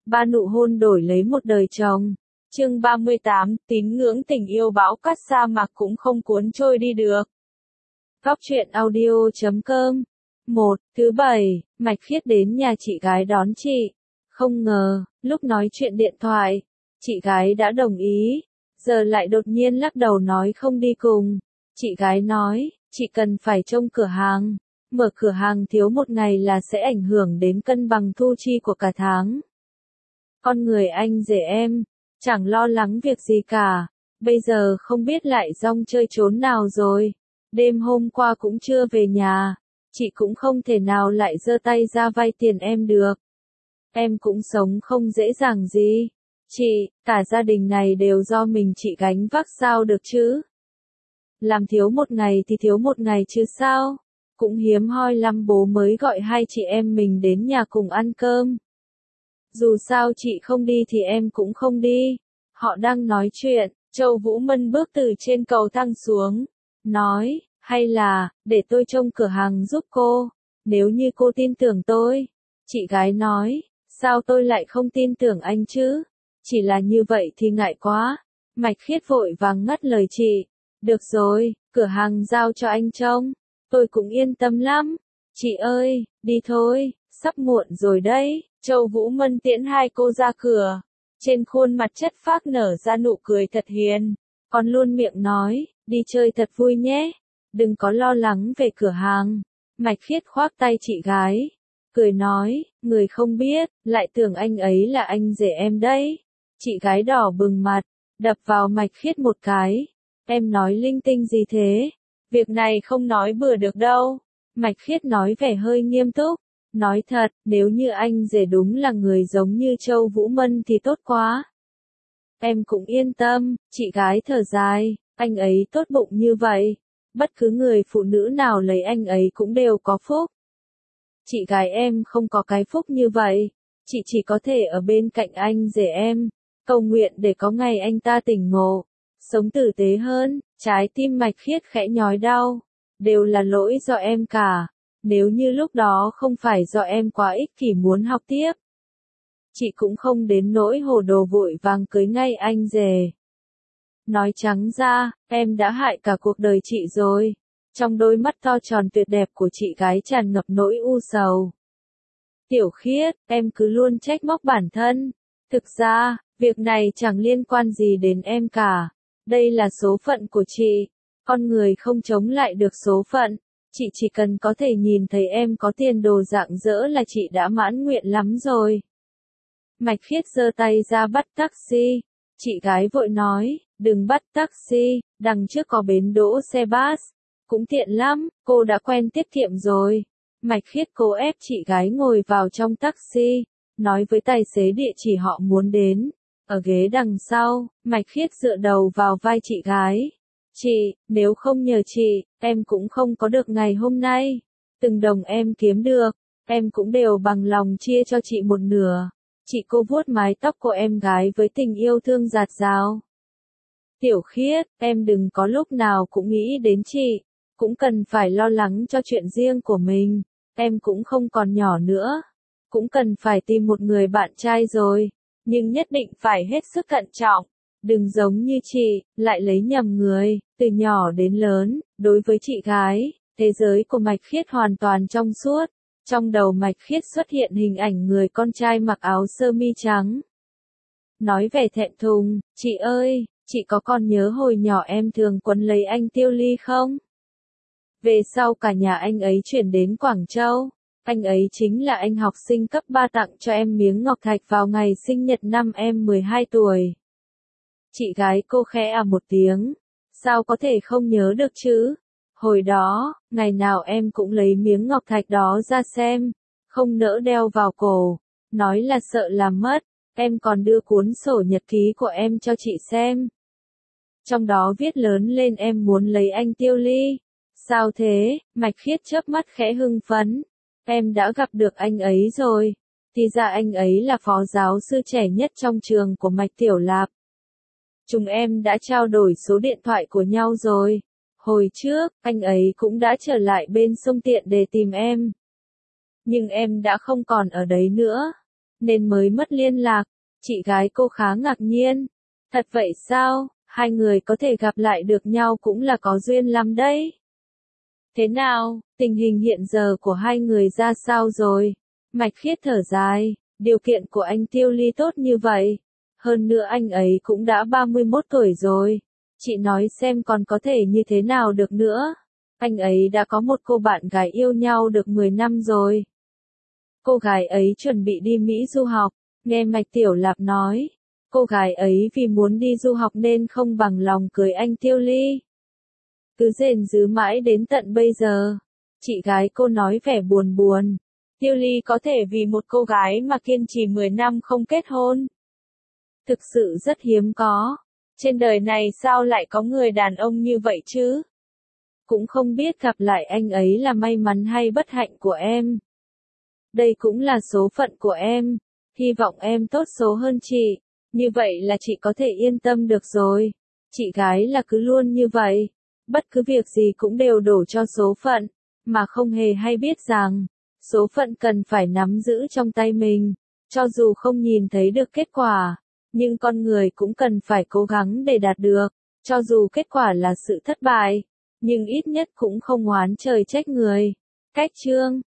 3 nụ hôn đổi lấy một đời chồng. Chương 38, tín ngưỡng tình yêu bão cát sa mạc cũng không cuốn trôi đi được. Góc truyện audio.com. Thứ Bảy, Mạch Khiết đến nhà chị gái đón chị. Không ngờ, lúc nói chuyện điện thoại, chị gái đã đồng ý, giờ lại đột nhiên lắc đầu nói không đi cùng. Chị gái nói, chị cần phải trông cửa hàng. Mở cửa hàng thiếu một ngày là sẽ ảnh hưởng đến cân bằng thu chi của cả tháng. Con người anh rể em, chẳng lo lắng việc gì cả, bây giờ không biết lại rong chơi trốn nào rồi. Đêm hôm qua cũng chưa về nhà, chị cũng không thể nào lại giơ tay ra vay tiền em được. Em cũng sống không dễ dàng gì. Chị, cả gia đình này đều do mình chị gánh vác sao được chứ. Làm thiếu một ngày thì thiếu một ngày chứ sao. Cũng hiếm hoi lắm bố mới gọi hai chị em mình đến nhà cùng ăn cơm. Dù sao chị không đi thì em cũng không đi. Họ đang nói chuyện, Châu Vũ Mân bước từ trên cầu thang xuống. Nói, hay là, để tôi trông cửa hàng giúp cô, nếu như cô tin tưởng tôi. Chị gái nói, sao tôi lại không tin tưởng anh chứ? Chỉ là như vậy thì ngại quá. Mạch Khiết vội vàng ngắt lời chị. Được rồi, cửa hàng giao cho anh trông. Tôi cũng yên tâm lắm. Chị ơi, đi thôi, sắp muộn rồi đấy. Châu Vũ Mân tiễn hai cô ra cửa. Trên khuôn mặt chất phác nở ra nụ cười thật hiền. Còn luôn miệng nói, đi chơi thật vui nhé. Đừng có lo lắng về cửa hàng. Mạch Khiết khoác tay chị gái. Cười nói, người không biết, lại tưởng anh ấy là anh rể em đấy. Chị gái đỏ bừng mặt, đập vào Mạch Khiết một cái. Em nói linh tinh gì thế? Việc này không nói bừa được đâu. Mạch Khiết nói vẻ hơi nghiêm túc. Nói thật, nếu như anh rể đúng là người giống như Châu Vũ Mân thì tốt quá. Em cũng yên tâm, chị gái thở dài, anh ấy tốt bụng như vậy. Bất cứ người phụ nữ nào lấy anh ấy cũng đều có phúc. Chị gái em không có cái phúc như vậy. Chị chỉ có thể ở bên cạnh anh rể em, cầu nguyện để có ngày anh ta tỉnh ngộ, sống tử tế hơn. Trái tim Mạch Khiết khẽ nhói đau. Đều là lỗi do em cả. Nếu như lúc đó không phải do em quá ích kỷ muốn học tiếp, chị cũng không đến nỗi hồ đồ vội vàng cưới ngay anh rể. Nói trắng ra, em đã hại cả cuộc đời chị rồi. Trong đôi mắt to tròn tuyệt đẹp của chị gái tràn ngập nỗi u sầu. Tiểu Khiết, em cứ luôn trách móc bản thân. Thực ra, việc này chẳng liên quan gì đến em cả. Đây là số phận của chị. Con người không chống lại được số phận. Chị chỉ cần có thể nhìn thấy em có tiền đồ rạng rỡ là chị đã mãn nguyện lắm rồi. Mạch Khiết giơ tay ra bắt taxi. Chị gái vội nói, đừng bắt taxi, đằng trước có bến đỗ xe bus. Cũng tiện lắm, cô đã quen tiết kiệm rồi. Mạch Khiết cố ép chị gái ngồi vào trong taxi, nói với tài xế địa chỉ họ muốn đến. Ở ghế đằng sau, Mạch Khiết dựa đầu vào vai chị gái. Chị, nếu không nhờ chị, em cũng không có được ngày hôm nay. Từng đồng em kiếm được, em cũng đều bằng lòng chia cho chị một nửa. Chị cô vuốt mái tóc của em gái với tình yêu thương dạt dào. Tiểu Khiết, em đừng có lúc nào cũng nghĩ đến chị, cũng cần phải lo lắng cho chuyện riêng của mình. Em cũng không còn nhỏ nữa, cũng cần phải tìm một người bạn trai rồi, nhưng nhất định phải hết sức cẩn trọng. Đừng giống như chị, lại lấy nhầm người. Từ nhỏ đến lớn, đối với chị gái, thế giới của Mạch Khiết hoàn toàn trong suốt. Trong đầu Mạch Khiết xuất hiện hình ảnh người con trai mặc áo sơ mi trắng. Nói vẻ thẹn thùng, chị ơi, chị có còn nhớ hồi nhỏ em thường quấn lấy anh Tiêu Ly không? Về sau cả nhà anh ấy chuyển đến Quảng Châu. Anh ấy chính là anh học sinh cấp 3 tặng cho em miếng ngọc thạch vào ngày sinh nhật năm em 12 tuổi. Chị gái cô khẽ à một tiếng. Sao có thể không nhớ được chứ? Hồi đó, ngày nào em cũng lấy miếng ngọc thạch đó ra xem, không nỡ đeo vào cổ, nói là sợ làm mất. Em còn đưa cuốn sổ nhật ký của em cho chị xem. Trong đó viết lớn lên em muốn lấy anh Tiêu Ly. Sao thế? Mạch Khiết chớp mắt khẽ hưng phấn. Em đã gặp được anh ấy rồi. Thì ra anh ấy là phó giáo sư trẻ nhất trong trường của Mạch Tiểu Lạp. Chúng em đã trao đổi số điện thoại của nhau rồi. Hồi trước, anh ấy cũng đã trở lại bên sông Tiện để tìm em. Nhưng em đã không còn ở đấy nữa. nên mới mất liên lạc. Chị gái cô khá ngạc nhiên. Thật vậy sao, hai người có thể gặp lại được nhau cũng là có duyên lắm đấy. Thế nào, tình hình hiện giờ của hai người ra sao rồi? Mạch Khiết thở dài, điều kiện của anh Tiêu Ly tốt như vậy. Hơn nữa anh ấy cũng đã 31 tuổi rồi. Chị nói xem còn có thể như thế nào được nữa. Anh ấy đã có một cô bạn gái yêu nhau được 10 năm rồi. Cô gái ấy chuẩn bị đi Mỹ du học, nghe Mạch Tiểu Lạp nói. Cô gái ấy vì muốn đi du học nên không bằng lòng cưới anh Tiêu Ly. Cứ rền rứ mãi đến tận bây giờ. Chị gái cô nói vẻ buồn buồn. Tiêu Ly có thể vì một cô gái mà kiên trì 10 năm không kết hôn. Thực sự rất hiếm có. Trên đời này sao lại có người đàn ông như vậy chứ? Cũng không biết gặp lại anh ấy là may mắn hay bất hạnh của em. Đây cũng là số phận của em. Hy vọng em tốt số hơn chị. Như vậy là chị có thể yên tâm được rồi. Chị gái là cứ luôn như vậy. Bất cứ việc gì cũng đều đổ cho số phận. Mà không hề hay biết rằng, số phận cần phải nắm giữ trong tay mình. Cho dù không nhìn thấy được kết quả, nhưng con người cũng cần phải cố gắng để đạt được. Cho dù kết quả là sự thất bại, nhưng ít nhất cũng không oán trời trách người. Cách chương